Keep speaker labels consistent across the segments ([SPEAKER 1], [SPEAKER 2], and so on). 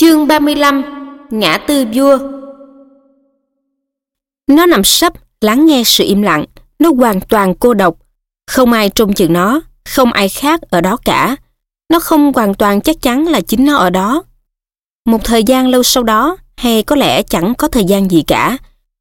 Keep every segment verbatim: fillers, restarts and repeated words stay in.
[SPEAKER 1] Chương ba mươi lăm. Ngã tư vua. Nó nằm sấp, lắng nghe sự im lặng. Nó hoàn toàn cô độc. Không ai trông chừng nó, không ai khác ở đó cả. Nó không hoàn toàn chắc chắn là chính nó ở đó. Một thời gian lâu sau đó, hay có lẽ chẳng có thời gian gì cả,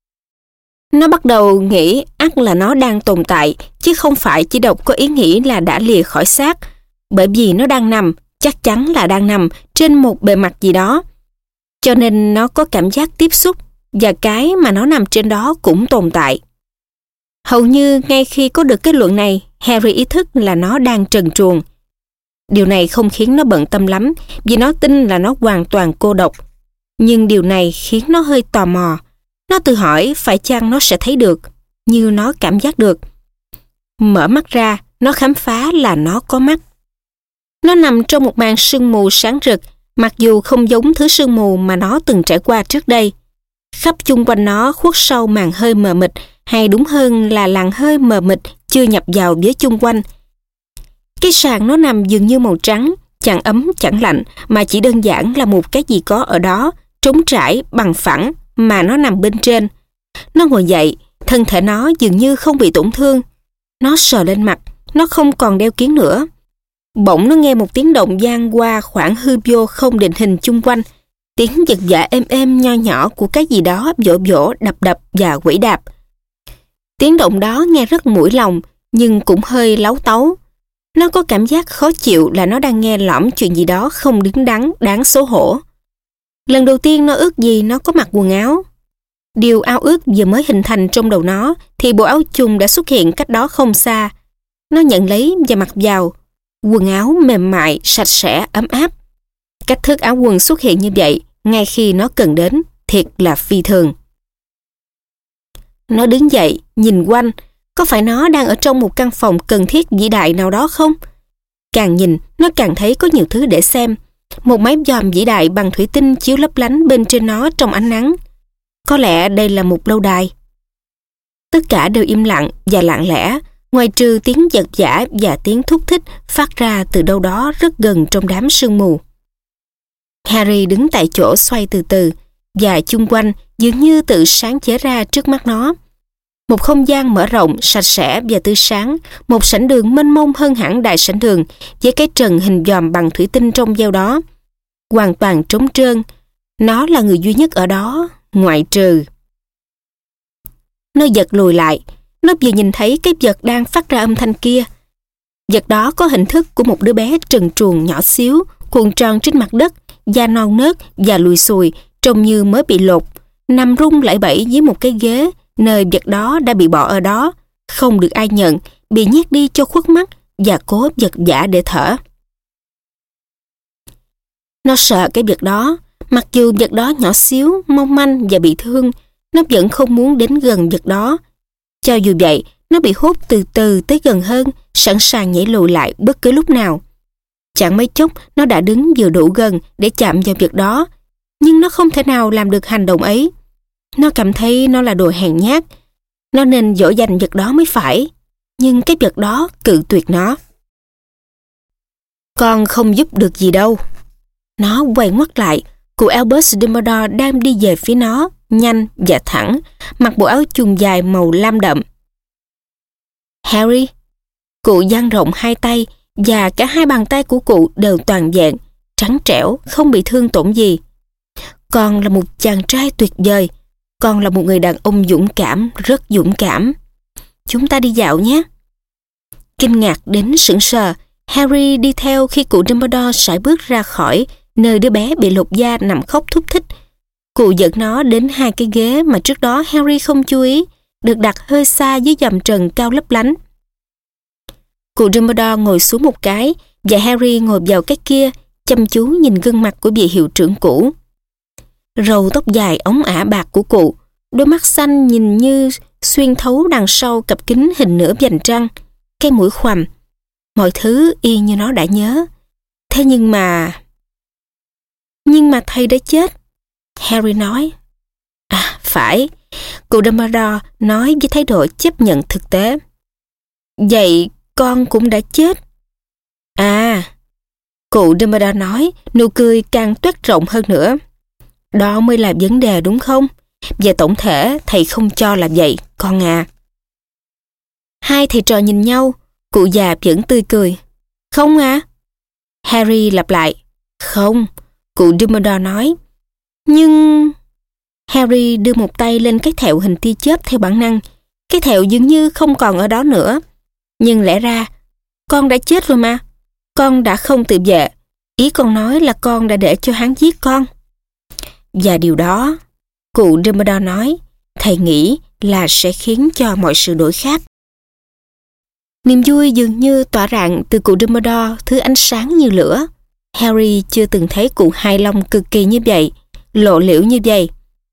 [SPEAKER 1] nó bắt đầu nghĩ ắt là nó đang tồn tại, chứ không phải chỉ độc có ý nghĩ là đã lìa khỏi xác. Bởi vì nó đang nằm, chắc chắn là đang nằm trên một bề mặt gì đó. Cho nên nó có cảm giác tiếp xúc, và cái mà nó nằm trên đó cũng tồn tại. Hầu như ngay khi có được kết luận này, Harry ý thức là nó đang trần truồng. Điều này không khiến nó bận tâm lắm, vì nó tin là nó hoàn toàn cô độc. Nhưng điều này khiến nó hơi tò mò. Nó tự hỏi phải chăng nó sẽ thấy được, như nó cảm giác được. Mở mắt ra, nó khám phá là nó có mắt. Nó nằm trong một màn sương mù sáng rực, mặc dù không giống thứ sương mù mà nó từng trải qua trước đây. Khắp chung quanh nó khuất sau màn hơi mờ mịt, hay đúng hơn là làn hơi mờ mịt chưa nhập vào với chung quanh. Cái sàn nó nằm dường như màu trắng, chẳng ấm chẳng lạnh, mà chỉ đơn giản là một cái gì có ở đó, trống trải, bằng phẳng, mà nó nằm bên trên. Nó ngồi dậy, thân thể nó dường như không bị tổn thương. Nó sờ lên mặt, nó không còn đeo kiếng nữa. Bỗng nó nghe một tiếng động vang qua khoảng hư vô không định hình chung quanh. Tiếng giật giã êm êm nho nhỏ của cái gì đó vỗ vỗ, đập đập và quẩy đạp. Tiếng động đó nghe rất mũi lòng, nhưng cũng hơi láu táu. Nó có cảm giác khó chịu là nó đang nghe lỏm chuyện gì đó không đứng đắn, đáng xấu hổ. Lần đầu tiên nó ước gì nó có mặc quần áo. Điều ao ước vừa mới hình thành trong đầu nó, thì bộ áo chùng đã xuất hiện cách đó không xa. Nó nhận lấy và mặc vào. Quần áo mềm mại, sạch sẽ, ấm áp. Cách thức áo quần xuất hiện như vậy, ngay khi nó cần đến, thiệt là phi thường. Nó đứng dậy, nhìn quanh. Có phải nó đang ở trong một căn phòng cần thiết vĩ đại nào đó không? Càng nhìn, nó càng thấy có nhiều thứ để xem. Một máy dòm vĩ đại bằng thủy tinh chiếu lấp lánh bên trên nó trong ánh nắng. Có lẽ đây là một lâu đài. Tất cả đều im lặng và lặng lẽ, ngoài trừ tiếng giật giã và tiếng thúc thích phát ra từ đâu đó rất gần trong đám sương mù. Harry đứng tại chỗ xoay từ từ, và chung quanh dường như tự sáng chế ra trước mắt nó. Một không gian mở rộng, sạch sẽ và tươi sáng, một sảnh đường mênh mông hơn hẳn đại sảnh đường, với cái trần hình dòm bằng thủy tinh trong veo đó. Hoàn toàn trống trơn. Nó là người duy nhất ở đó, ngoại trừ. Nó giật lùi lại. Nó vừa nhìn thấy cái vật đang phát ra âm thanh kia. Vật đó có hình thức của một đứa bé trần truồng nhỏ xíu, cuộn tròn trên mặt đất, da non nớt và lùi xùi, trông như mới bị lột, nằm rung lẩy bẩy dưới một cái ghế, nơi vật đó đã bị bỏ ở đó, không được ai nhận, bị nhét đi cho khuất mắt và cố giật giả để thở. Nó sợ cái vật đó, mặc dù vật đó nhỏ xíu, mong manh và bị thương, nó vẫn không muốn đến gần vật đó. Cho dù vậy, nó bị hút từ từ tới gần hơn, sẵn sàng nhảy lùi lại bất cứ lúc nào. Chẳng mấy chốc, nó đã đứng vừa đủ gần để chạm vào vật đó, nhưng nó không thể nào làm được hành động ấy. Nó cảm thấy nó là đồ hèn nhát. Nó nên dỗ dành vật đó mới phải, nhưng cái vật đó cự tuyệt nó. Con không giúp được gì đâu. Nó quay ngoắt lại. Cụ Albus Dumbledore đang đi về phía nó, nhanh và thẳng, mặc bộ áo chùng dài màu lam đậm. Harry. Cụ dang rộng hai tay, và cả hai bàn tay của cụ đều toàn vẹn, trắng trẻo, không bị thương tổn gì. Con là một chàng trai tuyệt vời. Con là một người đàn ông dũng cảm, rất dũng cảm. Chúng ta đi dạo nhé. Kinh ngạc đến sững sờ, Harry đi theo khi cụ Dumbledore sải bước ra khỏi nơi đứa bé bị lột da nằm khóc thúc thích. Cụ dẫn nó đến hai cái ghế mà trước đó Harry không chú ý, được đặt hơi xa dưới dầm trần cao lấp lánh. Cụ Dumbledore ngồi xuống một cái, và Harry ngồi vào cái kia, chăm chú nhìn gương mặt của vị hiệu trưởng cũ. Râu tóc dài óng ả bạc của cụ, đôi mắt xanh nhìn như xuyên thấu đằng sau cặp kính hình nửa vành trăng, cái mũi khoằm, mọi thứ y như nó đã nhớ. Thế nhưng mà... Nhưng mà thầy đã chết, Harry nói. À, phải, cụ Dumbledore nói với thái độ chấp nhận thực tế. Vậy con cũng đã chết. À, Cụ Dumbledore nói, nụ cười càng toét rộng hơn nữa. Đó mới là vấn đề đúng không? Về tổng thể, thầy không cho là vậy, con à. Hai thầy trò nhìn nhau, cụ già vẫn tươi cười. Không à? Harry lặp lại. Không, cụ Dumbledore nói. Nhưng... Harry đưa một tay lên cái thẹo hình tia chớp theo bản năng. Cái thẹo dường như không còn ở đó nữa. Nhưng lẽ ra, con đã chết rồi mà. Con đã không tự vệ. Ý con nói là con đã để cho hắn giết con. Và điều đó, cụ Dumbledore nói, thầy nghĩ là sẽ khiến cho mọi sự đổi khác. Niềm vui dường như tỏa rạng từ cụ Dumbledore, thứ ánh sáng như lửa. Harry chưa từng thấy cụ hài lòng cực kỳ như vậy, lộ liễu như vậy.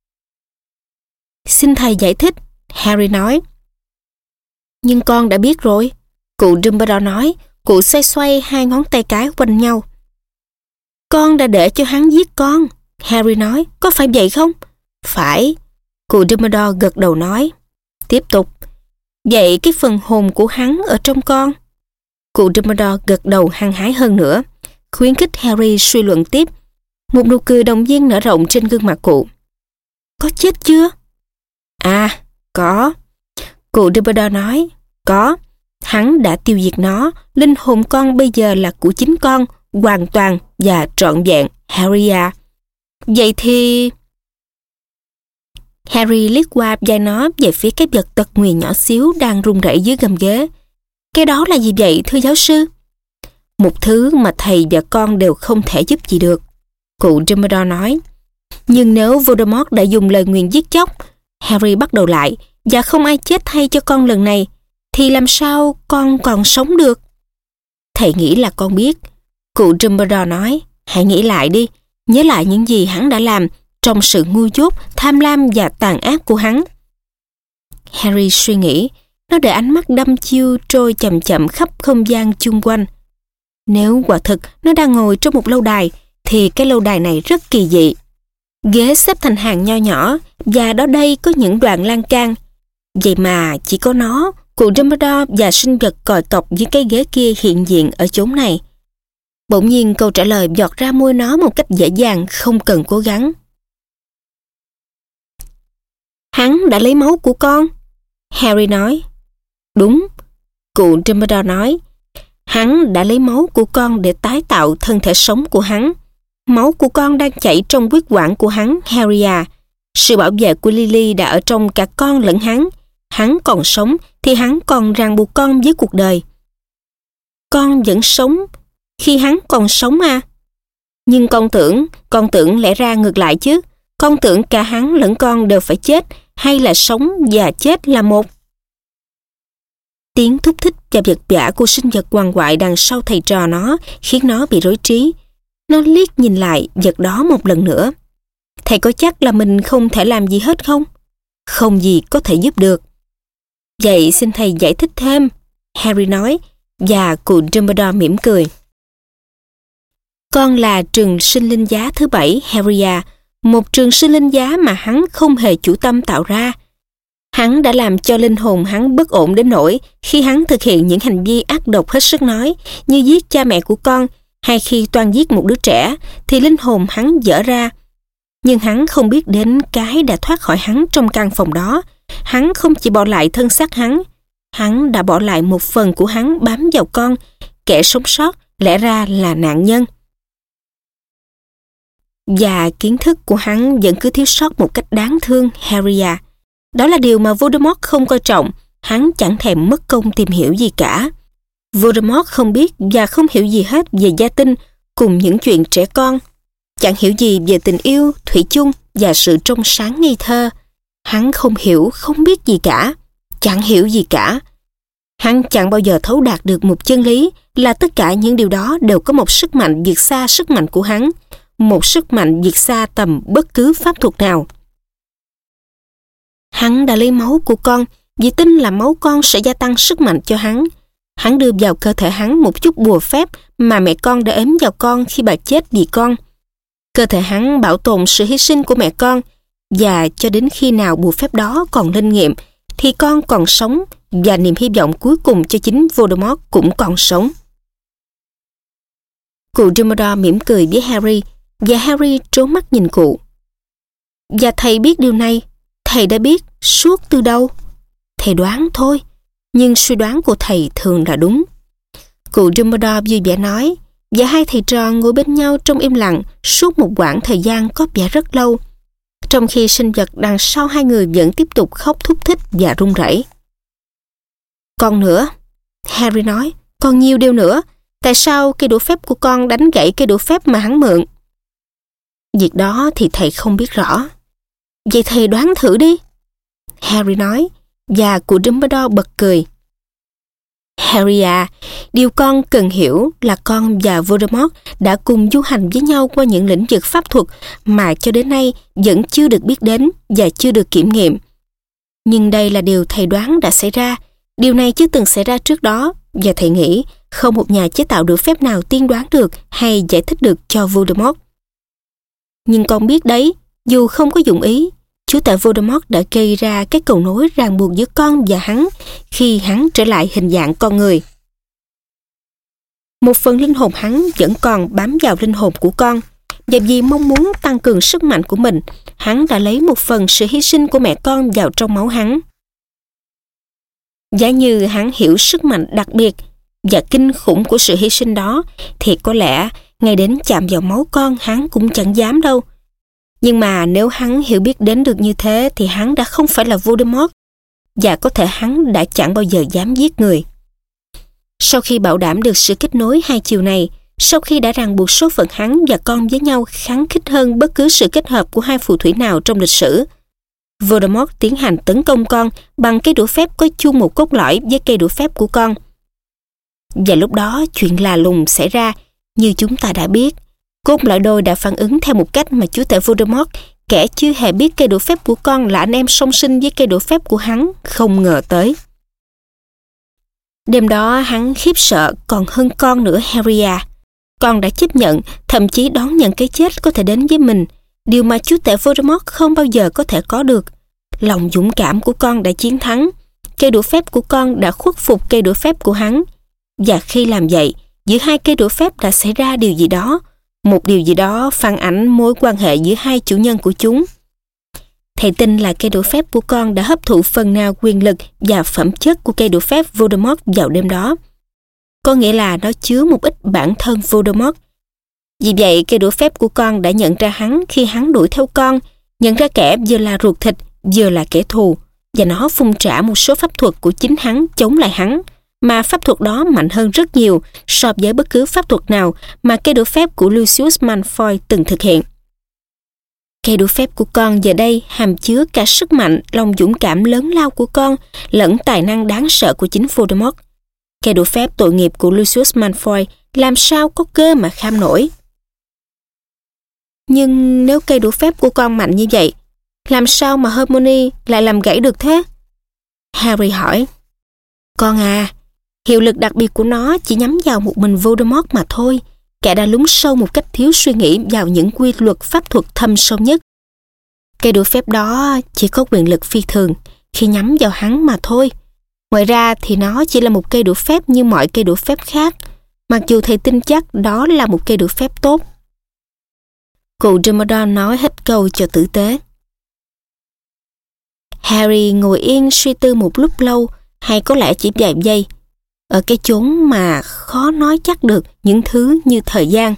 [SPEAKER 1] Xin thầy giải thích, Harry nói. Nhưng con đã biết rồi, cụ Dumbledore nói, cụ xoay xoay hai ngón tay cái quanh nhau. Con đã để cho hắn giết con, Harry nói, có phải vậy không? Phải, cụ Dumbledore gật đầu nói. Tiếp tục. Vậy cái phần hồn của hắn ở trong con? Cụ Dumbledore gật đầu hăng hái hơn nữa, khuyến khích Harry suy luận tiếp. Một nụ cười động viên nở rộng trên gương mặt cụ. Có chết chưa? À, có. Cụ Dumbledore nói, có. Hắn đã tiêu diệt nó, linh hồn con bây giờ là của chính con, hoàn toàn và trọn vẹn, Harry à. Vậy thì... Harry liếc qua vai nó về phía cái vật tật nguyền nhỏ xíu đang rung rẩy dưới gầm ghế. Cái đó là gì vậy, thưa giáo sư? Một thứ mà thầy và con đều không thể giúp gì được, cụ Dumbledore nói. Nhưng nếu Voldemort đã dùng lời nguyền giết chóc, Harry bắt đầu lại, và không ai chết thay cho con lần này, thì làm sao con còn sống được? Thầy nghĩ là con biết, cụ Dumbledore nói. Hãy nghĩ lại đi, nhớ lại những gì hắn đã làm trong sự ngu dốt, tham lam và tàn ác của hắn. Harry suy nghĩ, nó để ánh mắt đăm chiêu trôi chậm chậm khắp không gian chung quanh. Nếu quả thực nó đang ngồi trong một lâu đài, thì cái lâu đài này rất kỳ dị. Ghế xếp thành hàng nho nhỏ, và đó đây có những đoạn lan can. Vậy mà chỉ có nó, cụ Dumbledore và sinh vật còi cọc dưới cái ghế kia hiện diện ở chốn này. Bỗng nhiên câu trả lời giọt ra môi nó một cách dễ dàng, không cần cố gắng. Hắn đã lấy máu của con, Harry nói. Đúng, cụ Dumbledore nói. Hắn đã lấy máu của con để tái tạo thân thể sống của hắn. Máu của con đang chảy trong huyết quản của hắn, Harry à. Sự bảo vệ của Lily đã ở trong cả con lẫn hắn. Hắn còn sống thì hắn còn ràng buộc con với cuộc đời. Con vẫn sống khi hắn còn sống à? Nhưng con tưởng, con tưởng lẽ ra ngược lại chứ. Con tưởng cả hắn lẫn con đều phải chết, hay là sống và chết là một? Tiếng thúc thích và vật vã của sinh vật quằn quại đằng sau thầy trò nó khiến nó bị rối trí. Nó liếc nhìn lại vật đó một lần nữa. Thầy có chắc là mình không thể làm gì hết không? Không gì có thể giúp được. Vậy xin thầy giải thích thêm, Harry nói, và cụ Dumbledore mỉm cười. Con là trường sinh linh giá thứ bảy, Harry à, một trường sinh linh giá mà hắn không hề chủ tâm tạo ra. Hắn đã làm cho linh hồn hắn bất ổn đến nỗi khi hắn thực hiện những hành vi ác độc hết sức nói, như giết cha mẹ của con, hay khi toan giết một đứa trẻ, thì linh hồn hắn dở ra. Nhưng hắn không biết đến cái đã thoát khỏi hắn trong căn phòng đó. Hắn không chỉ bỏ lại thân xác hắn, hắn đã bỏ lại một phần của hắn bám vào con. Kẻ sống sót lẽ ra là nạn nhân. Và kiến thức của hắn vẫn cứ thiếu sót một cách đáng thương, Harry à. Đó là điều mà Voldemort không coi trọng. Hắn chẳng thèm mất công tìm hiểu gì cả. Voldemort không biết và không hiểu gì hết về gia tinh cùng những chuyện trẻ con. Chẳng hiểu gì về tình yêu, thủy chung và sự trong sáng ngây thơ. Hắn không hiểu, không biết gì cả. Chẳng hiểu gì cả. Hắn chẳng bao giờ thấu đạt được một chân lý là tất cả những điều đó đều có một sức mạnh vượt xa sức mạnh của hắn. Một sức mạnh vượt xa tầm bất cứ pháp thuật nào. Hắn đã lấy máu của con vì tin là máu con sẽ gia tăng sức mạnh cho hắn. Hắn đưa vào cơ thể hắn một chút bùa phép mà mẹ con đã ếm vào con khi bà chết vì con. Cơ thể hắn bảo tồn sự hy sinh của mẹ con, và cho đến khi nào bùa phép đó còn linh nghiệm thì con còn sống, và niềm hy vọng cuối cùng cho chính Voldemort cũng còn sống. Cụ Dumbledore mỉm cười với Harry và Harry trốn mắt nhìn cụ. Và thầy biết điều này, thầy đã biết suốt từ đâu. Thầy đoán thôi, nhưng suy đoán của thầy thường là đúng. Cụ Dumbledore vui vẻ nói, và hai thầy trò ngồi bên nhau trong im lặng suốt một quãng thời gian có vẻ rất lâu, trong khi sinh vật đằng sau hai người vẫn tiếp tục khóc thúc thích và run rẩy. Còn nữa, Harry nói, còn nhiều điều nữa. Tại sao cây đũa phép của con đánh gãy cây đũa phép mà hắn mượn? Việc đó thì thầy không biết rõ. Vậy thầy đoán thử đi, Harry nói, và cụ Dumbledore bật cười. Harry à, điều con cần hiểu là con và Voldemort đã cùng du hành với nhau qua những lĩnh vực pháp thuật mà cho đến nay vẫn chưa được biết đến và chưa được kiểm nghiệm. Nhưng đây là điều thầy đoán đã xảy ra. Điều này chưa từng xảy ra trước đó, và thầy nghĩ không một nhà chế tạo đũa phép nào tiên đoán được hay giải thích được cho Voldemort. Nhưng con biết đấy, dù không có dụng ý, Chúa tể Voldemort đã gây ra cái cầu nối ràng buộc giữa con và hắn khi hắn trở lại hình dạng con người. Một phần linh hồn hắn vẫn còn bám vào linh hồn của con, và vì mong muốn tăng cường sức mạnh của mình, hắn đã lấy một phần sự hy sinh của mẹ con vào trong máu hắn. Giả như hắn hiểu sức mạnh đặc biệt và kinh khủng của sự hy sinh đó, thì có lẽ ngay đến chạm vào máu con hắn cũng chẳng dám đâu. Nhưng mà nếu hắn hiểu biết đến được như thế thì hắn đã không phải là Voldemort, và có thể hắn đã chẳng bao giờ dám giết người. Sau khi bảo đảm được sự kết nối hai chiều này, sau khi đã ràng buộc số phận hắn và con với nhau kháng khích hơn bất cứ sự kết hợp của hai phù thủy nào trong lịch sử, Voldemort tiến hành tấn công con bằng cây đũa phép có chung một cốt lõi với cây đũa phép của con. Và lúc đó chuyện lạ lùng xảy ra. Như chúng ta đã biết, cốt lõi đôi đã phản ứng theo một cách mà chúa tể Voldemort, kẻ chưa hề biết cây đũa phép của con là anh em song sinh với cây đũa phép của hắn, không ngờ tới. Đêm đó hắn khiếp sợ còn hơn con nữa, Harry à. Con đã chấp nhận, thậm chí đón nhận cái chết có thể đến với mình, điều mà chúa tể Voldemort không bao giờ có thể có được. Lòng dũng cảm của con đã chiến thắng. Cây đũa phép của con đã khuất phục cây đũa phép của hắn. Và khi làm vậy, giữa hai cây đũa phép đã xảy ra điều gì đó. Một điều gì đó phản ảnh mối quan hệ giữa hai chủ nhân của chúng. Thầy tin là cây đũa phép của con đã hấp thụ phần nào quyền lực và phẩm chất của cây đũa phép Voldemort vào đêm đó. Có nghĩa là nó chứa một ít bản thân Voldemort. Vì vậy, cây đũa phép của con đã nhận ra hắn khi hắn đuổi theo con, nhận ra kẻ vừa là ruột thịt, vừa là kẻ thù, và nó phun trả một số pháp thuật của chính hắn chống lại hắn, mà pháp thuật đó mạnh hơn rất nhiều so với bất cứ pháp thuật nào mà cây đũa phép của Lucius Malfoy từng thực hiện. Cây đũa phép của con giờ đây hàm chứa cả sức mạnh, lòng dũng cảm lớn lao của con, lẫn tài năng đáng sợ của chính Voldemort. Cây đũa phép tội nghiệp của Lucius Malfoy làm sao có cơ mà kham nổi. Nhưng nếu cây đũa phép của con mạnh như vậy, làm sao mà Hermione lại làm gãy được thế? Harry hỏi. Con à, hiệu lực đặc biệt của nó chỉ nhắm vào một mình Voldemort mà thôi. Kẻ đã lún sâu một cách thiếu suy nghĩ vào những quy luật pháp thuật thâm sâu nhất. Cây đũa phép đó chỉ có quyền lực phi thường khi nhắm vào hắn mà thôi. Ngoài ra thì nó chỉ là một cây đũa phép như mọi cây đũa phép khác, mặc dù thầy tin chắc đó là một cây đũa phép tốt. Cụ Dumbledore nói hết câu cho tử tế. Harry ngồi yên suy tư một lúc lâu, hay có lẽ chỉ vài giây, ở cái chốn mà khó nói chắc được những thứ như thời gian.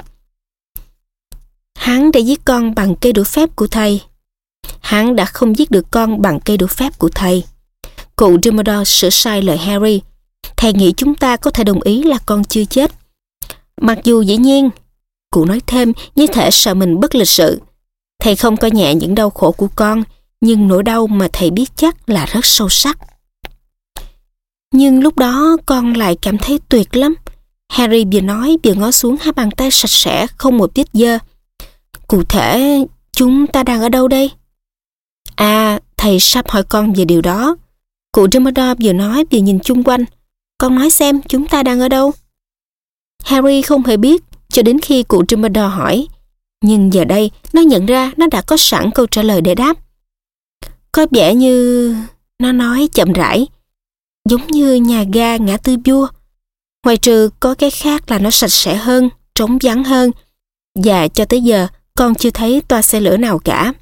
[SPEAKER 1] Hắn đã giết con bằng cây đũa phép của thầy. Hắn đã không giết được con bằng cây đũa phép của thầy. Cụ Dumbledore sửa sai lời Harry. Thầy nghĩ chúng ta có thể đồng ý là con chưa chết. Mặc dù dĩ nhiên, cụ nói thêm như thể sợ mình bất lịch sự. Thầy không coi nhẹ những đau khổ của con, nhưng nỗi đau mà thầy biết chắc là rất sâu sắc. Nhưng lúc đó con lại cảm thấy tuyệt lắm. Harry vừa nói vừa ngó xuống hai bàn tay sạch sẽ không một vết dơ. Cụ thể, chúng ta đang ở đâu đây? À, thầy sắp hỏi con về điều đó. Cụ Dumbledore vừa nói vừa nhìn chung quanh. Con nói xem chúng ta đang ở đâu? Harry không hề biết cho đến khi cụ Dumbledore hỏi. Nhưng giờ đây nó nhận ra nó đã có sẵn câu trả lời để đáp. Có vẻ như... Nó nói chậm rãi. Giống như nhà ga ngã tư vua. Ngoài trừ có cái khác là nó sạch sẽ hơn, trống vắng hơn. Và cho tới giờ, con chưa thấy toa xe lửa nào cả.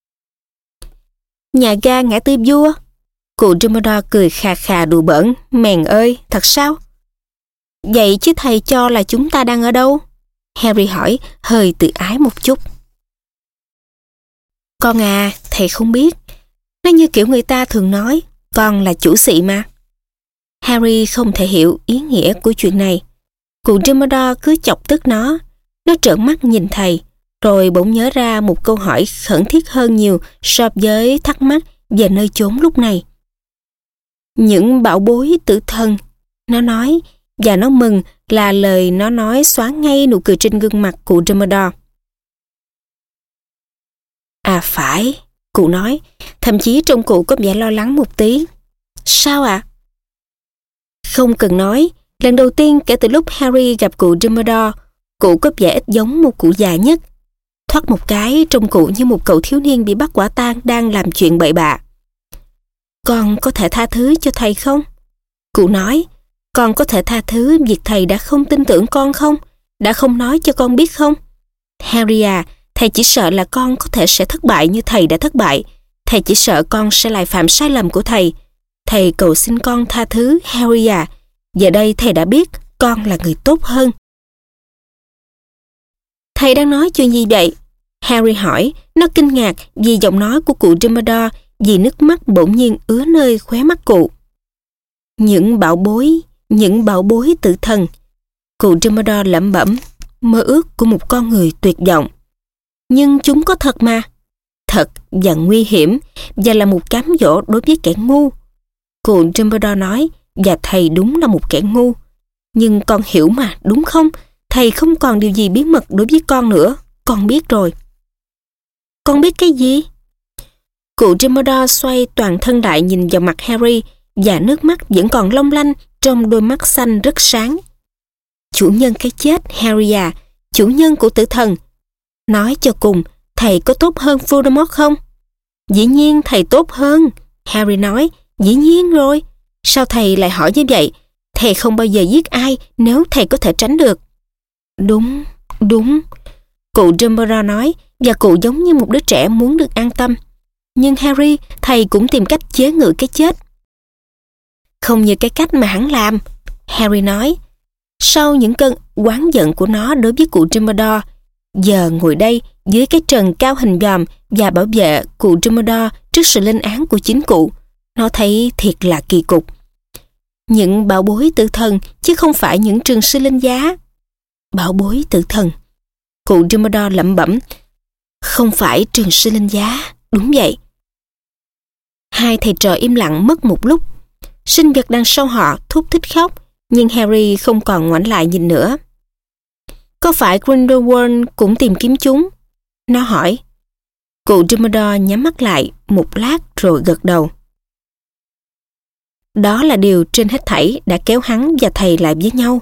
[SPEAKER 1] Nhà ga ngã tư vua. Cụ Dumbledore cười khà khà đùa bỡn. Mèn ơi, thật sao? Vậy chứ thầy cho là chúng ta đang ở đâu? Harry hỏi, hơi tự ái một chút. Con à, thầy không biết. Nó như kiểu người ta thường nói, con là chủ xị mà. Harry không thể hiểu ý nghĩa của chuyện này. Cụ Dumbledore cứ chọc tức nó. Nó trợn mắt nhìn thầy, rồi bỗng nhớ ra một câu hỏi khẩn thiết hơn nhiều so với thắc mắc về nơi chốn lúc này. Những bảo bối tử thần, nó nói, và nó mừng là lời nó nói xóa ngay nụ cười trên gương mặt cụ Dumbledore. À phải, cụ nói, thậm chí trông cụ có vẻ lo lắng một tí. Sao ạ? À? Không cần nói, lần đầu tiên kể từ lúc Harry gặp cụ Dumbledore, cụ có vẻ ít giống một cụ già nhất. Thoát một cái trông cụ như một cậu thiếu niên bị bắt quả tang đang làm chuyện bậy bạ. Con có thể tha thứ cho thầy không? Cụ nói, con có thể tha thứ việc thầy đã không tin tưởng con không? Đã không nói cho con biết không? Harry à, thầy chỉ sợ là con có thể sẽ thất bại như thầy đã thất bại. Thầy chỉ sợ con sẽ lại phạm sai lầm của thầy. Thầy cầu xin con tha thứ, Harry à. Giờ đây thầy đã biết con là người tốt hơn. Thầy đang nói chuyện gì vậy? Harry hỏi, nó kinh ngạc vì giọng nói của cụ Dumbledore, vì nước mắt bỗng nhiên ứa nơi khóe mắt cụ. Những bảo bối, những bảo bối tử thần. Cụ Dumbledore lẩm bẩm, mơ ước của một con người tuyệt vọng. Nhưng chúng có thật mà. Thật và nguy hiểm, và là một cám dỗ đối với kẻ ngu. Cụ Dumbledore nói, và thầy đúng là một kẻ ngu. Nhưng con hiểu mà, đúng không? Thầy không còn điều gì bí mật đối với con nữa. Con biết rồi. Con biết cái gì? Cụ Dumbledore xoay toàn thân lại nhìn vào mặt Harry, và nước mắt vẫn còn long lanh trong đôi mắt xanh rất sáng. Chủ nhân cái chết, Harry à, chủ nhân của tử thần. Nói cho cùng, thầy có tốt hơn Voldemort không? Dĩ nhiên thầy tốt hơn, Harry nói. Dĩ nhiên rồi. Sao thầy lại hỏi như vậy? Thầy không bao giờ giết ai nếu thầy có thể tránh được. Đúng, đúng. Cụ Dumbledore nói, và cụ giống như một đứa trẻ muốn được an tâm. Nhưng Harry, thầy cũng tìm cách chế ngự cái chết. Không như cái cách mà hắn làm, Harry nói. Sau những cơn oán giận của nó đối với cụ Dumbledore, giờ ngồi đây dưới cái trần cao hình dòm và bảo vệ cụ Dumbledore trước sự lên án của chính cụ, nó thấy thiệt là kỳ cục. Những bảo bối tử thần chứ không phải những trường sư linh giá. Bảo bối tử thần. Cụ Dumbledore lẩm bẩm. Không phải trường sư linh giá, đúng vậy. Hai thầy trò im lặng mất một lúc. Sinh vật đằng sau họ thút thít khóc, nhưng Harry không còn ngoảnh lại nhìn nữa. Có phải Grindelwald cũng tìm kiếm chúng? Nó hỏi. Cụ Dumbledore nhắm mắt lại một lát rồi gật đầu. Đó là điều trên hết thảy đã kéo hắn và thầy lại với nhau.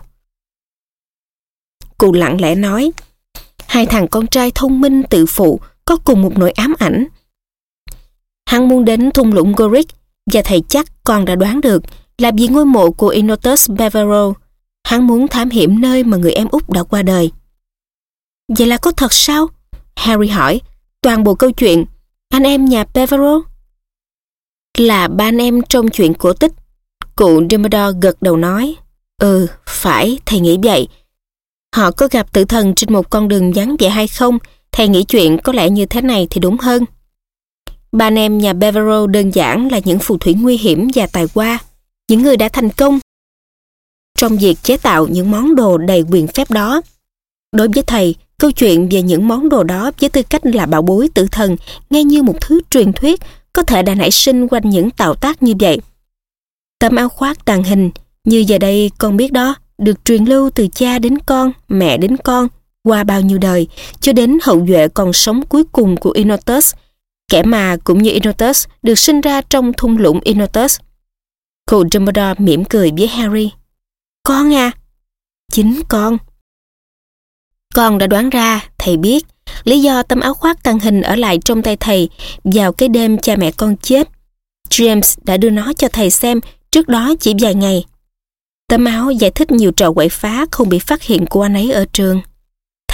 [SPEAKER 1] Cụ lặng lẽ nói, hai thằng con trai thông minh tự phụ có cùng một nỗi ám ảnh. Hắn muốn đến thung lũng Gorick, và thầy chắc con đã đoán được là vì ngôi mộ của Inotus Bevero. Hắn muốn thám hiểm nơi mà người em út đã qua đời. Vậy là có thật sao? Harry hỏi. Toàn bộ câu chuyện, anh em nhà Bevero? Là ba anh em trong chuyện cổ tích. Cụ Dumbledore gật đầu nói. Ừ, phải, thầy nghĩ vậy. Họ có gặp tử thần trên một con đường vắng vẻ hay không? Thầy nghĩ chuyện có lẽ như thế này thì đúng hơn. Ba anh em nhà Bevero đơn giản là những phù thủy nguy hiểm và tài hoa, những người đã thành công trong việc chế tạo những món đồ đầy quyền phép đó. Đối với thầy, câu chuyện về những món đồ đó với tư cách là bảo bối tử thần nghe như một thứ truyền thuyết có thể đã nảy sinh quanh những tạo tác như vậy. Tấm áo khoác tàng hình, như giờ đây con biết đó, được truyền lưu từ cha đến con, mẹ đến con, qua bao nhiêu đời, cho đến hậu duệ còn sống cuối cùng của Inotus, kẻ mà cũng như Inotus được sinh ra trong thung lũng Inotus. Cụ Dumbledore mỉm cười với Harry. Con à? Chính con. Con đã đoán ra, thầy biết, lý do tấm áo khoác tàng hình ở lại trong tay thầy vào cái đêm cha mẹ con chết. James đã đưa nó cho thầy xem trước đó chỉ vài ngày. Tấm áo giải thích nhiều trò quậy phá không bị phát hiện của anh ấy ở trường.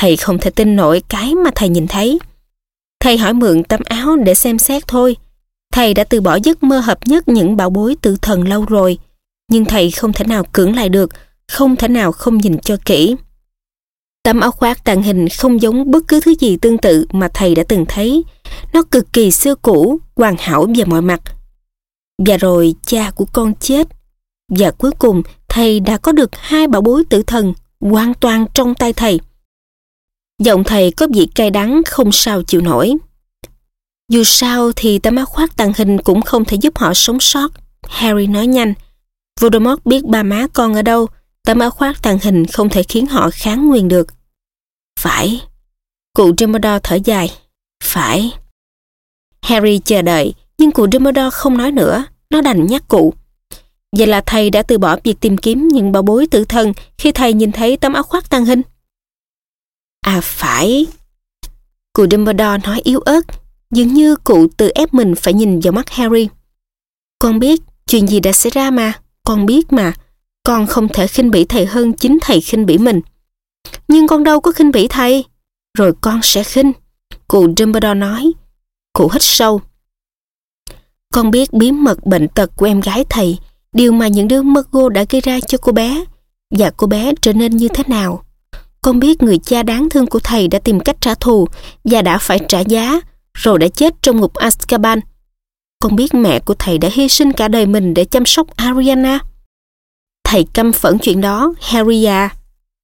[SPEAKER 1] Thầy không thể tin nổi cái mà thầy nhìn thấy. Thầy hỏi mượn tấm áo để xem xét thôi. Thầy đã từ bỏ giấc mơ hợp nhất những bảo bối tử thần lâu rồi, nhưng thầy không thể nào cưỡng lại được, không thể nào không nhìn cho kỹ. Tấm áo khoác tàng hình không giống bất cứ thứ gì tương tự mà thầy đã từng thấy. Nó cực kỳ xưa cũ, hoàn hảo về mọi mặt. Và rồi cha của con chết. Và cuối cùng thầy đã có được hai bảo bối tử thần hoàn toàn trong tay thầy. Giọng thầy có vị cay đắng không sao chịu nổi. Dù sao thì tấm áo khoác tàng hình cũng không thể giúp họ sống sót, Harry nói nhanh. Voldemort biết ba má con ở đâu, tấm áo khoác tàng hình không thể khiến họ kháng nguyên được. Phải. Cụ Dumbledore thở dài. Phải. Harry chờ đợi, nhưng cụ Dumbledore không nói nữa, nó đành nhắc cụ. Vậy là thầy đã từ bỏ việc tìm kiếm những bảo bối tử thần khi thầy nhìn thấy tấm áo khoác tàng hình? À phải. Cụ Dumbledore nói yếu ớt, dường như cụ tự ép mình phải nhìn vào mắt Harry. Con biết chuyện gì đã xảy ra mà, con biết mà. Con không thể khinh bỉ thầy hơn chính thầy khinh bỉ mình. Nhưng con đâu có khinh bỉ thầy. Rồi con sẽ khinh. Cụ Dumbledore nói. Cụ hít sâu. Con biết bí mật bệnh tật của em gái thầy, điều mà những đứa Muggle đã gây ra cho cô bé, và cô bé trở nên như thế nào. Con biết người cha đáng thương của thầy đã tìm cách trả thù và đã phải trả giá, rồi đã chết trong ngục Azkaban. Con biết mẹ của thầy đã hy sinh cả đời mình để chăm sóc Ariana. Thầy căm phẫn chuyện đó, Harry à.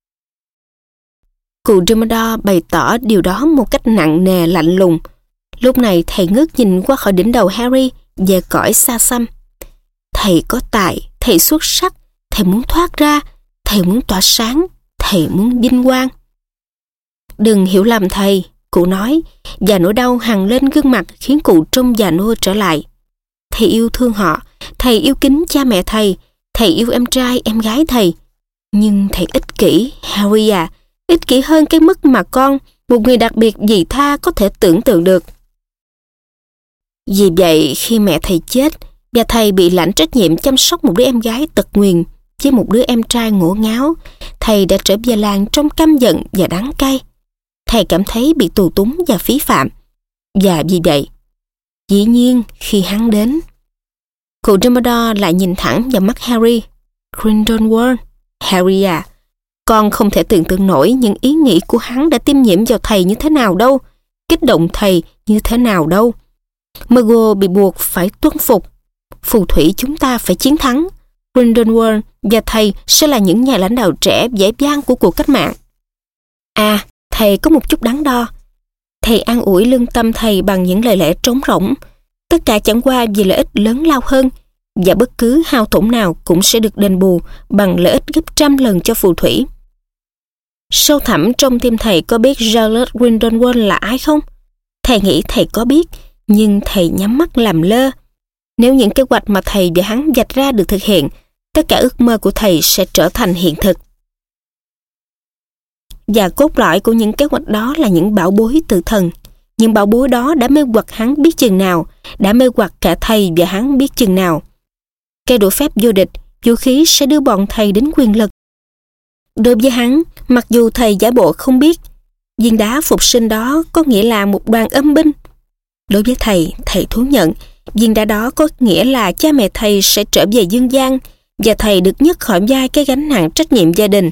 [SPEAKER 1] Cụ Dumbledore bày tỏ điều đó một cách nặng nề lạnh lùng. Lúc này thầy ngước nhìn qua khỏi đỉnh đầu Harry về cõi xa xăm. Thầy có tài, thầy xuất sắc, thầy muốn thoát ra, thầy muốn tỏa sáng, thầy muốn vinh quang. Đừng hiểu lầm thầy, cụ nói, và nỗi đau hằn lên gương mặt khiến cụ trông già nua trở lại. Thầy yêu thương họ, thầy yêu kính cha mẹ thầy, thầy yêu em trai, em gái thầy. Nhưng thầy ích kỷ, Harry à, ích kỷ hơn cái mức mà con, một người đặc biệt vị tha có thể tưởng tượng được. Vì vậy, khi mẹ thầy chết, và thầy bị lãnh trách nhiệm chăm sóc một đứa em gái tật nguyền với một đứa em trai ngổ ngáo, thầy đã trở về làng trong căm giận và đắng cay. Thầy cảm thấy bị tù túng và phí phạm. Và vì vậy, dĩ nhiên khi hắn đến, cụ Dumbledore lại nhìn thẳng vào mắt Harry. Grindelwald, Harry à, con không thể tưởng tượng nổi những ý nghĩ của hắn đã tiêm nhiễm vào thầy như thế nào đâu, kích động thầy như thế nào đâu. Muggle bị buộc phải tuân phục. Phù thủy chúng ta phải chiến thắng. Grindelwald và thầy sẽ là những nhà lãnh đạo trẻ dễ dàng của cuộc cách mạng. À, thầy có một chút đắn đo. Thầy an ủi lương tâm thầy bằng những lời lẽ trống rỗng. Tất cả chẳng qua vì lợi ích lớn lao hơn, và bất cứ hao tổn nào cũng sẽ được đền bù bằng lợi ích gấp trăm lần cho phù thủy. Sâu thẳm trong tim thầy có biết Charlotte Grindelwald là ai không? Thầy nghĩ thầy có biết, nhưng thầy nhắm mắt làm lơ. Nếu những kế hoạch mà thầy và hắn vạch ra được thực hiện, tất cả ước mơ của thầy sẽ trở thành hiện thực. Và cốt lõi của những kế hoạch đó là những bảo bối tử thần. Những bảo bối đó đã mê hoặc hắn biết chừng nào, đã mê hoặc cả thầy và hắn biết chừng nào. Cây đũa phép vô địch, vũ khí sẽ đưa bọn thầy đến quyền lực. Đối với hắn, mặc dù thầy giả bộ không biết, viên đá phục sinh đó có nghĩa là một đoàn âm binh. Đối với thầy, thầy thú nhận, viên đá đó có nghĩa là cha mẹ thầy sẽ trở về dương gian và thầy được nhấc khỏi vai cái gánh nặng trách nhiệm gia đình.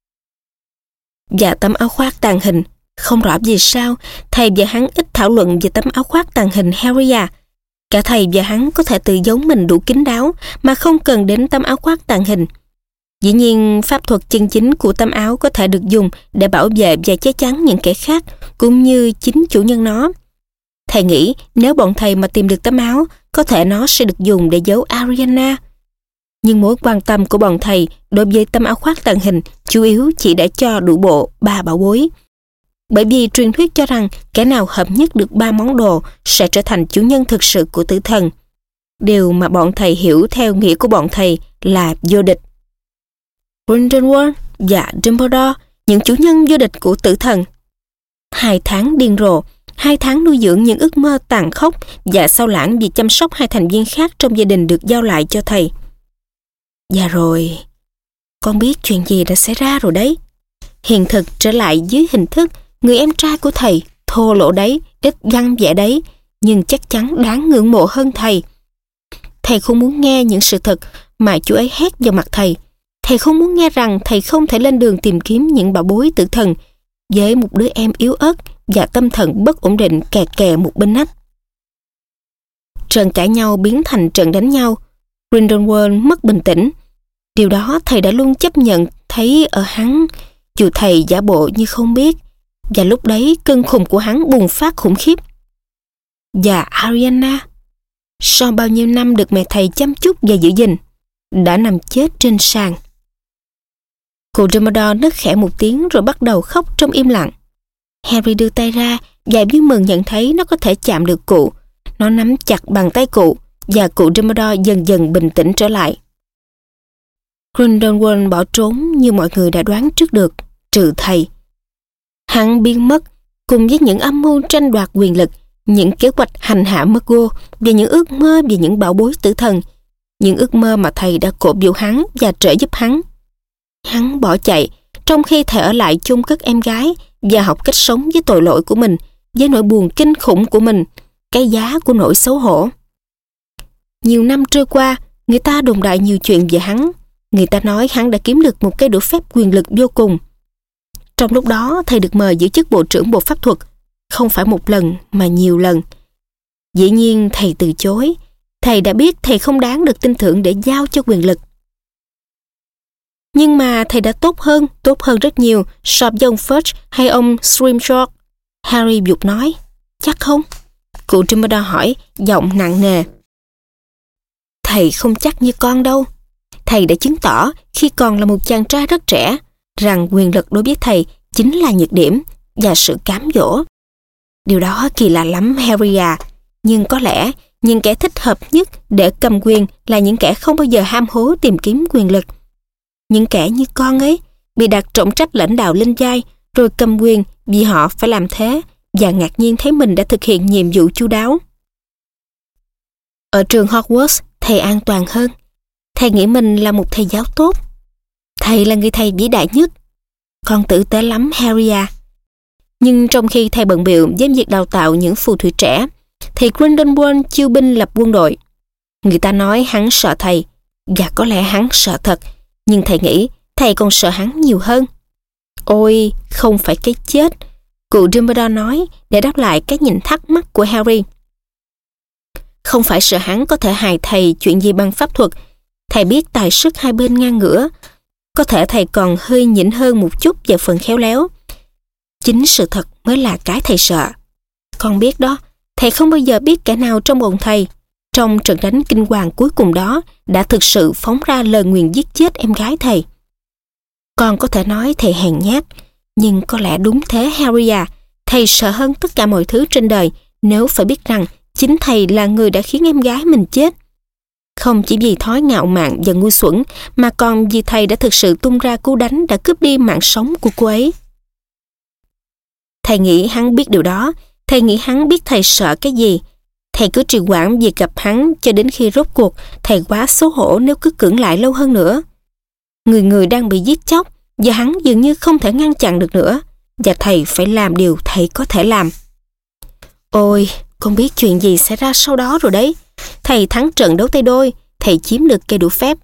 [SPEAKER 1] Và tấm áo khoác tàng hình, không rõ vì sao thầy và hắn ít thảo luận về tấm áo khoác tàng hình Harry à. Cả thầy và hắn có thể tự giấu mình đủ kín đáo mà không cần đến tấm áo khoác tàng hình. Dĩ nhiên, pháp thuật chân chính của tấm áo có thể được dùng để bảo vệ và che chắn những kẻ khác, cũng như chính chủ nhân nó. Thầy nghĩ nếu bọn thầy mà tìm được tấm áo, có thể nó sẽ được dùng để giấu Ariana. Nhưng mối quan tâm của bọn thầy đối với tấm áo khoác tàng hình chủ yếu chỉ để cho đủ bộ ba bảo bối. Bởi vì truyền thuyết cho rằng kẻ nào hợp nhất được ba món đồ sẽ trở thành chủ nhân thực sự của tử thần. Điều mà bọn thầy hiểu theo nghĩa của bọn thầy là vô địch. Grindelwald và Dumbledore, những chủ nhân vô địch của tử thần. Hai tháng điên rồ, hai tháng nuôi dưỡng những ước mơ tàn khốc và sao lãng vì chăm sóc hai thành viên khác trong gia đình được giao lại cho thầy. Và rồi, con biết chuyện gì đã xảy ra rồi đấy. hiện thực trở lại dưới hình thức người em trai của thầy, thô lỗ đấy, ít văn vẻ đấy, nhưng chắc chắn đáng ngưỡng mộ hơn thầy. Thầy không muốn nghe những sự thật mà chú ấy hét vào mặt thầy. Thầy không muốn nghe rằng thầy không thể lên đường tìm kiếm những bảo bối tử thần với một đứa em yếu ớt và tâm thần bất ổn định kè kè một bên nách. Trận cãi nhau biến thành trận đánh nhau. Grindelwald mất bình tĩnh. Điều đó thầy đã luôn chấp nhận thấy ở hắn, dù thầy giả bộ như không biết. Và lúc đấy cơn khùng của hắn bùng phát khủng khiếp. Và Ariana, sau bao nhiêu năm được mẹ thầy chăm chút và giữ gìn, đã nằm chết trên sàn. Cụ Dumbledore nức khẽ một tiếng rồi bắt đầu khóc trong im lặng. Harry đưa tay ra và vui mừng nhận thấy nó có thể chạm được cụ. Nó nắm chặt bàn tay cụ và cụ Dumbledore dần dần bình tĩnh trở lại. Grindelwald bỏ trốn như mọi người đã đoán trước được, trừ thầy. Hắn biến mất cùng với những âm mưu tranh đoạt quyền lực, những kế hoạch hành hạ McGonagall và những ước mơ về những bảo bối tử thần, những ước mơ mà thầy đã cổ vũ hắn và trợ giúp hắn. Hắn bỏ chạy, trong khi thầy ở lại chôn cất em gái và học cách sống với tội lỗi của mình, với nỗi buồn kinh khủng của mình, cái giá của nỗi xấu hổ. Nhiều năm trôi qua, người ta đồn đại nhiều chuyện về hắn. Người ta nói hắn đã kiếm được một cây đũa phép quyền lực vô cùng. Trong lúc đó, thầy được mời giữ chức bộ trưởng bộ pháp thuật, không phải một lần mà nhiều lần. Dĩ nhiên thầy từ chối. Thầy đã biết thầy không đáng được tin tưởng để giao cho quyền lực. Nhưng mà thầy đã tốt hơn, tốt hơn rất nhiều so với ông Fudge hay ông Scrimgeour. Harry giục nói. Chắc không? Cụ Dumbledore hỏi, giọng nặng nề. Thầy không chắc như con đâu. Thầy đã chứng tỏ khi còn là một chàng trai rất trẻ rằng quyền lực đối với thầy chính là nhược điểm và sự cám dỗ. Điều đó kỳ lạ lắm Harry à. Nhưng có lẽ những kẻ thích hợp nhất để cầm quyền là những kẻ không bao giờ ham hố tìm kiếm quyền lực. Những kẻ như con ấy bị đặt trọng trách lãnh đạo lên vai rồi cầm quyền vì họ phải làm thế và ngạc nhiên thấy mình đã thực hiện nhiệm vụ chu đáo. Ở trường Hogwarts, thầy an toàn hơn. Thầy nghĩ mình là một thầy giáo tốt. Thầy là người thầy vĩ đại nhất. Con tử tế lắm Harry à. Nhưng trong khi thầy bận bịu với việc đào tạo những phù thủy trẻ, thì Grindelwald chiêu binh lập quân đội. Người ta nói hắn sợ thầy, và có lẽ hắn sợ thật, nhưng thầy nghĩ thầy còn sợ hắn nhiều hơn. Ôi, không phải cái chết, cụ Dumbledore nói để đáp lại cái nhìn thắc mắc của Harry. Không phải sợ hắn có thể hại thầy chuyện gì bằng pháp thuật. Thầy biết tài sức hai bên ngang ngửa. Có thể thầy còn hơi nhỉnh hơn một chút về phần khéo léo. Chính sự thật mới là cái thầy sợ. Con biết đó, thầy không bao giờ biết kẻ nào trong bọn thầy, trong trận đánh kinh hoàng cuối cùng đó, đã thực sự phóng ra lời nguyền giết chết em gái thầy. Con có thể nói thầy hèn nhát, nhưng có lẽ đúng thế Harry à. Thầy sợ hơn tất cả mọi thứ trên đời nếu phải biết rằng chính thầy là người đã khiến em gái mình chết. Không chỉ vì thói ngạo mạn và ngu xuẩn, mà còn vì thầy đã thực sự tung ra cú đánh đã cướp đi mạng sống của cô ấy. Thầy nghĩ hắn biết điều đó. Thầy nghĩ hắn biết thầy sợ cái gì. Thầy cứ trì hoãn việc gặp hắn cho đến khi rốt cuộc thầy quá xấu hổ nếu cứ cưỡng lại lâu hơn nữa. Người người đang bị giết chóc và hắn dường như không thể ngăn chặn được nữa, và thầy phải làm điều thầy có thể làm. Ôi, con biết chuyện gì xảy ra sau đó rồi đấy. Thầy thắng trận đấu tay đôi, thầy chiếm được cây đũa phép.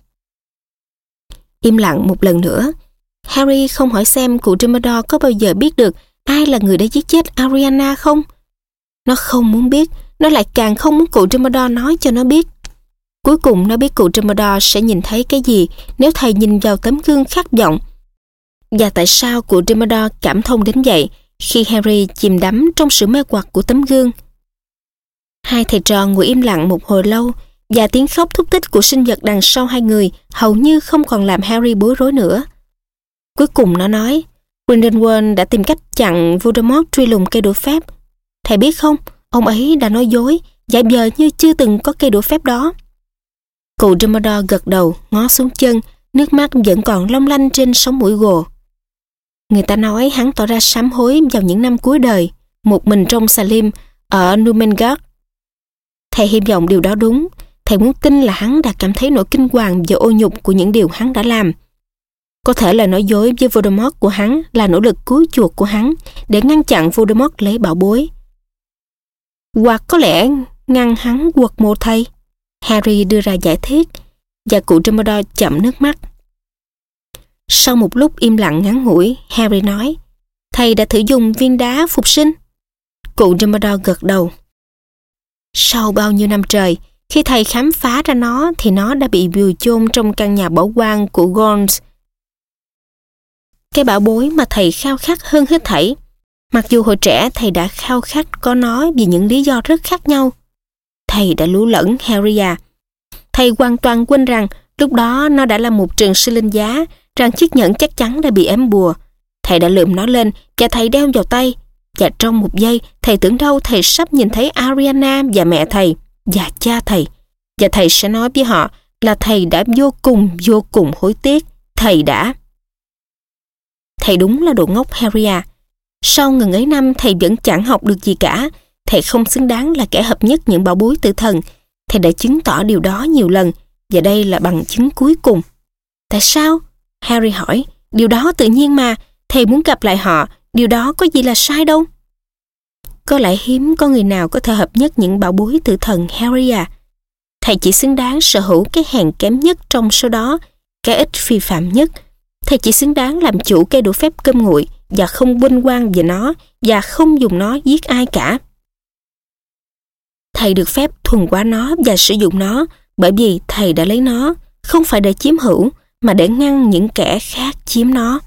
[SPEAKER 1] Im lặng một lần nữa. Harry không hỏi xem cụ Dumbledore có bao giờ biết được ai là người đã giết chết Ariana không. Nó không muốn biết, nó lại càng không muốn cụ Dumbledore nói cho nó biết. Cuối cùng nó biết cụ Dumbledore sẽ nhìn thấy cái gì nếu thầy nhìn vào tấm gương khát vọng. Và tại sao cụ Dumbledore cảm thông đến vậy khi Harry chìm đắm trong sự mê hoặc của tấm gương. Hai thầy trò ngồi im lặng một hồi lâu, và tiếng khóc thúc thích của sinh vật đằng sau hai người hầu như không còn làm Harry bối rối nữa. Cuối cùng nó nói, Grindelwald đã tìm cách chặn Voldemort truy lùng cây đũa phép. Thầy biết không, ông ấy đã nói dối, giả vờ như chưa từng có cây đũa phép đó. Cụ Dumbledore gật đầu, ngó xuống chân, nước mắt vẫn còn long lanh trên sống mũi gồ. Người ta nói hắn tỏ ra sám hối vào những năm cuối đời, một mình trong Salim ở Numengard. Thầy hy vọng điều đó đúng. Thầy muốn tin là hắn đã cảm thấy nỗi kinh hoàng và ô nhục của những điều hắn đã làm. Có thể là nói dối với Voldemort của hắn là nỗ lực cứu chuộc của hắn để ngăn chặn Voldemort lấy bảo bối. Hoặc có lẽ ngăn hắn quật mộ thầy. Harry đưa ra giải thích, và cụ Dumbledore chậm nước mắt. Sau một lúc im lặng ngắn ngủi, Harry nói, thầy đã thử dùng viên đá phục sinh. Cụ Dumbledore gật đầu. Sau bao nhiêu năm trời, khi thầy khám phá ra nó thì nó đã bị vùi chôn trong căn nhà bỏ hoang của Gons. Cái bảo bối mà thầy khao khát hơn hết thảy. Mặc dù hồi trẻ thầy đã khao khát có nó vì những lý do rất khác nhau. Thầy đã lú lẫn, Harry à. Thầy hoàn toàn quên rằng lúc đó nó đã là một trường sư linh giá, rằng chiếc nhẫn chắc chắn đã bị ém bùa. Thầy đã lượm nó lên và thầy đeo vào tay. Và trong một giây, thầy tưởng đâu thầy sắp nhìn thấy Ariana và mẹ thầy và cha thầy. Và thầy sẽ nói với họ là thầy đã vô cùng vô cùng hối tiếc. Thầy đã... Thầy đúng là đồ ngốc, Harry à. Sau ngần ấy năm thầy vẫn chẳng học được gì cả. Thầy không xứng đáng là kẻ hợp nhất những bảo bối tử thần. Thầy đã chứng tỏ điều đó nhiều lần, và đây là bằng chứng cuối cùng. Tại sao? Harry hỏi. Điều đó tự nhiên mà. Thầy muốn gặp lại họ. Điều đó có gì là sai đâu. Có lẽ hiếm có người nào có thể hợp nhất những bảo bối tử thần, Harry à. Thầy chỉ xứng đáng sở hữu cái hèn kém nhất trong số đó, cái ít phi phạm nhất. Thầy chỉ xứng đáng làm chủ cây đũa phép cơm nguội và không vinh quang về nó và không dùng nó giết ai cả. Thầy được phép thuần hóa nó và sử dụng nó bởi vì thầy đã lấy nó, không phải để chiếm hữu, mà để ngăn những kẻ khác chiếm nó.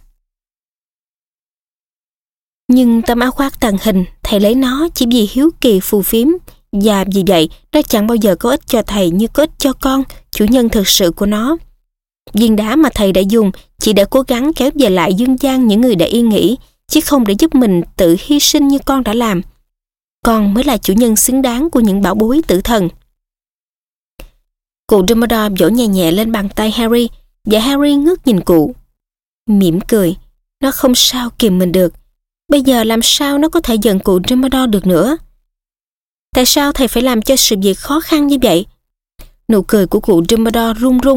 [SPEAKER 1] Nhưng tấm áo khoác tàng hình, thầy lấy nó chỉ vì hiếu kỳ phù phiếm, và vì vậy nó chẳng bao giờ có ích cho thầy như có ích cho con, chủ nhân thực sự của nó. Viên đá mà thầy đã dùng chỉ để cố gắng kéo về lại dương gian những người đã yên nghỉ, chứ không để giúp mình tự hy sinh như con đã làm. Con mới là chủ nhân xứng đáng của những bảo bối tử thần. Cụ Dumbledore vỗ nhẹ nhẹ lên bàn tay Harry, và Harry ngước nhìn cụ. Mỉm cười, nó không sao kìm mình được. Bây giờ làm sao nó có thể giận cụ Dumbledore được nữa? Tại sao thầy phải làm cho sự việc khó khăn như vậy? Nụ cười của cụ Dumbledore run run.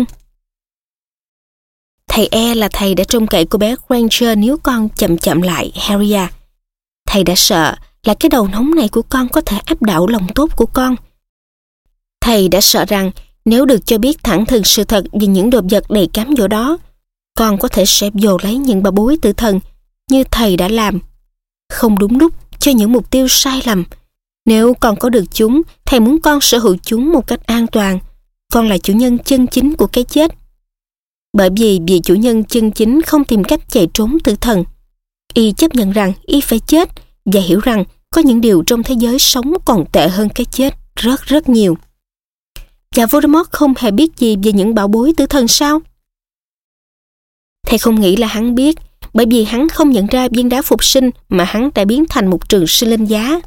[SPEAKER 1] Thầy e là thầy đã trông cậy cô bé Granger nếu con chậm chậm lại, Harry à. Thầy đã sợ là cái đầu nóng này của con có thể áp đảo lòng tốt của con. Thầy đã sợ rằng nếu được cho biết thẳng thừng sự thật về những đồ vật đầy cám dỗ đó, con có thể sẽ vồ lấy những bảo bối tử thần như thầy đã làm. Không đúng lúc cho những mục tiêu sai lầm. Nếu con có được chúng, thầy muốn con sở hữu chúng một cách an toàn. Con là chủ nhân chân chính của cái chết. Bởi vì vị chủ nhân chân chính không tìm cách chạy trốn tử thần. Y chấp nhận rằng y phải chết và hiểu rằng có những điều trong thế giới sống còn tệ hơn cái chết rất rất nhiều. Và Voldemort không hề biết gì về những bảo bối tử thần sao? Thầy không nghĩ là hắn biết, bởi vì hắn không nhận ra viên đá phục sinh mà hắn đã biến thành một trường sinh linh giá.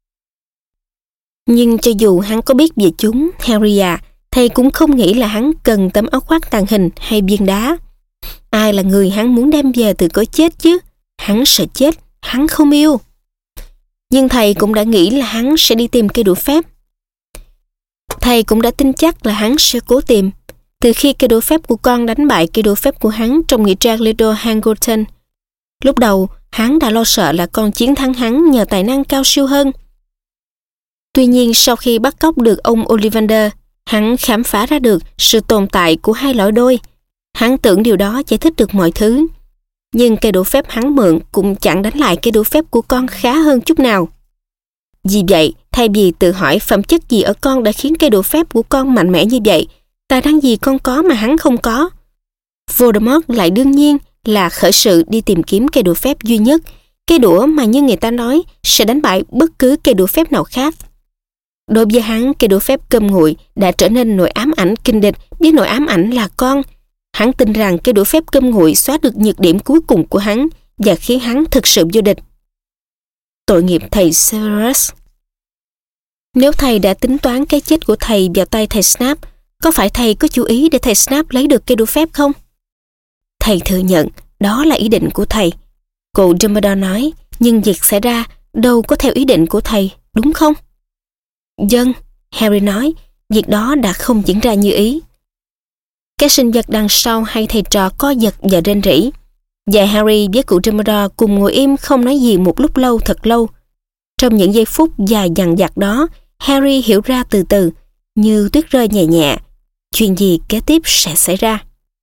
[SPEAKER 1] Nhưng cho dù hắn có biết về chúng, Harry à, thầy cũng không nghĩ là hắn cần tấm áo khoác tàng hình hay viên đá. Ai là người hắn muốn đem về từ cõi chết chứ? Hắn sợ chết, hắn không yêu. Nhưng thầy cũng đã nghĩ là hắn sẽ đi tìm cây đũa phép. Thầy cũng đã tin chắc là hắn sẽ cố tìm. Từ khi cây đũa phép của con đánh bại cây đũa phép của hắn trong nghĩa trang Lido Hangleton. Lúc đầu, hắn đã lo sợ là con chiến thắng hắn nhờ tài năng cao siêu hơn. Tuy nhiên, sau khi bắt cóc được ông Ollivander, hắn khám phá ra được sự tồn tại của hai lõi đôi. Hắn tưởng điều đó giải thích được mọi thứ. Nhưng cây đũa phép hắn mượn cũng chẳng đánh lại cây đũa phép của con khá hơn chút nào. Vì vậy, thay vì tự hỏi phẩm chất gì ở con đã khiến cây đũa phép của con mạnh mẽ như vậy, tài năng gì con có mà hắn không có, Voldemort lại đương nhiên là khởi sự đi tìm kiếm cây đũa phép duy nhất, cây đũa mà như người ta nói sẽ đánh bại bất cứ cây đũa phép nào khác. Đối với hắn, cây đũa phép cơm nguội đã trở nên nỗi ám ảnh kinh địch với nỗi ám ảnh là con. Hắn tin rằng cây đũa phép cơm nguội xóa được nhược điểm cuối cùng của hắn và khiến hắn thực sự vô địch. Tội nghiệp thầy Severus. Nếu thầy đã tính toán cái chết của thầy vào tay thầy Snape, có phải thầy có chú ý để thầy Snape lấy được cây đũa phép không? Thầy thừa nhận đó là ý định của thầy. Cụ Dumbledore nói, nhưng việc xảy ra đâu có theo ý định của thầy, đúng không? Vâng, Harry nói, việc đó đã không diễn ra như ý. Các sinh vật đằng sau hai thầy trò co giật và rên rỉ. Và Harry với cụ Dumbledore cùng ngồi im không nói gì một lúc lâu thật lâu. Trong những giây phút dài dằng dặc đó, Harry hiểu ra từ từ, như tuyết rơi nhẹ nhẹ, chuyện gì kế tiếp sẽ xảy ra.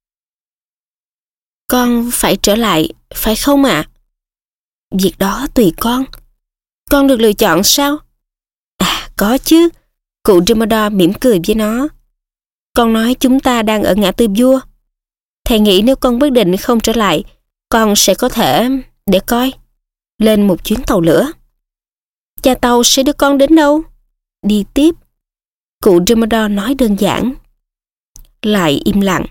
[SPEAKER 1] Con phải trở lại, phải không ạ? À? Việc đó tùy con. Con được lựa chọn sao? À, có chứ. Cụ Dumbledore mỉm cười với nó. Con nói chúng ta đang ở ngã tư vua. Thầy nghĩ nếu con quyết định không trở lại, con sẽ có thể, để coi, lên một chuyến tàu lửa. Cha tàu sẽ đưa con đến đâu? Đi tiếp. Cụ Dumbledore nói đơn giản. Lại im lặng.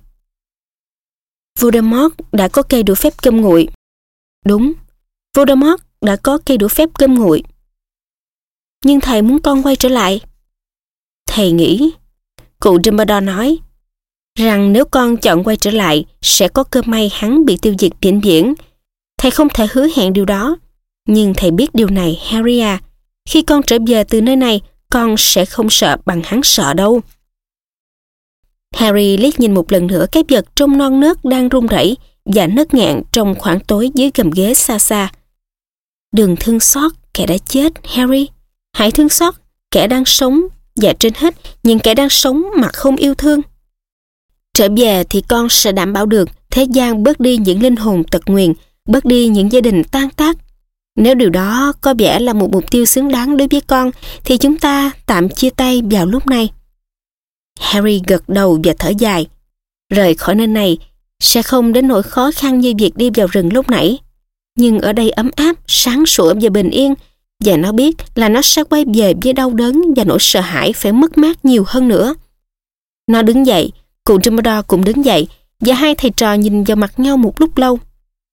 [SPEAKER 1] Voldemort đã có cây đũa phép cơm nguội. Đúng, Voldemort đã có cây đũa phép cơm nguội. Nhưng thầy muốn con quay trở lại. Thầy nghĩ, cụ Dumbledore nói, rằng nếu con chọn quay trở lại, sẽ có cơ may hắn bị tiêu diệt vĩnh viễn. Thầy không thể hứa hẹn điều đó. Nhưng thầy biết điều này, Harry à. Khi con trở về từ nơi này, con sẽ không sợ bằng hắn sợ đâu. Harry liếc nhìn một lần nữa cái vật trông non nớt đang run rẩy và nứt nghẹn trong khoảng tối dưới gầm ghế xa xa. Đừng thương xót kẻ đã chết, Harry. Hãy thương xót kẻ đang sống, và trên hết những kẻ đang sống mà không yêu thương. Trở về thì con sẽ đảm bảo được thế gian bớt đi những linh hồn tật nguyền, bớt đi những gia đình tan tác. Nếu điều đó có vẻ là một mục tiêu xứng đáng đối với con, thì chúng ta tạm chia tay vào lúc này. Harry gật đầu và thở dài. Rời khỏi nơi này sẽ không đến nỗi khó khăn như việc đi vào rừng lúc nãy. Nhưng ở đây ấm áp, sáng sủa và bình yên, và nó biết là nó sẽ quay về với đau đớn và nỗi sợ hãi phải mất mát nhiều hơn nữa. Nó đứng dậy, cụ Dumbledore cũng đứng dậy, và hai thầy trò nhìn vào mặt nhau một lúc lâu.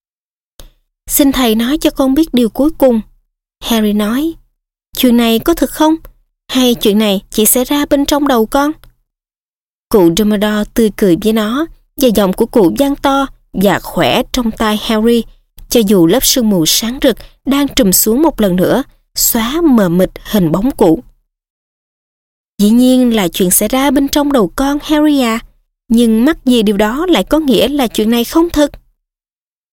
[SPEAKER 1] Xin thầy nói cho con biết điều cuối cùng. Harry nói, chuyện này có thật không? Hay chuyện này chỉ xảy ra bên trong đầu con? Cụ Dumbledore tươi cười với nó, và giọng của cụ vang to và khỏe trong tai Harry, cho dù lớp sương mù sáng rực đang trùm xuống một lần nữa, xóa mờ mịt hình bóng cụ. Dĩ nhiên là chuyện xảy ra bên trong đầu con, Harry à, nhưng mắc gì điều đó lại có nghĩa là chuyện này không thật.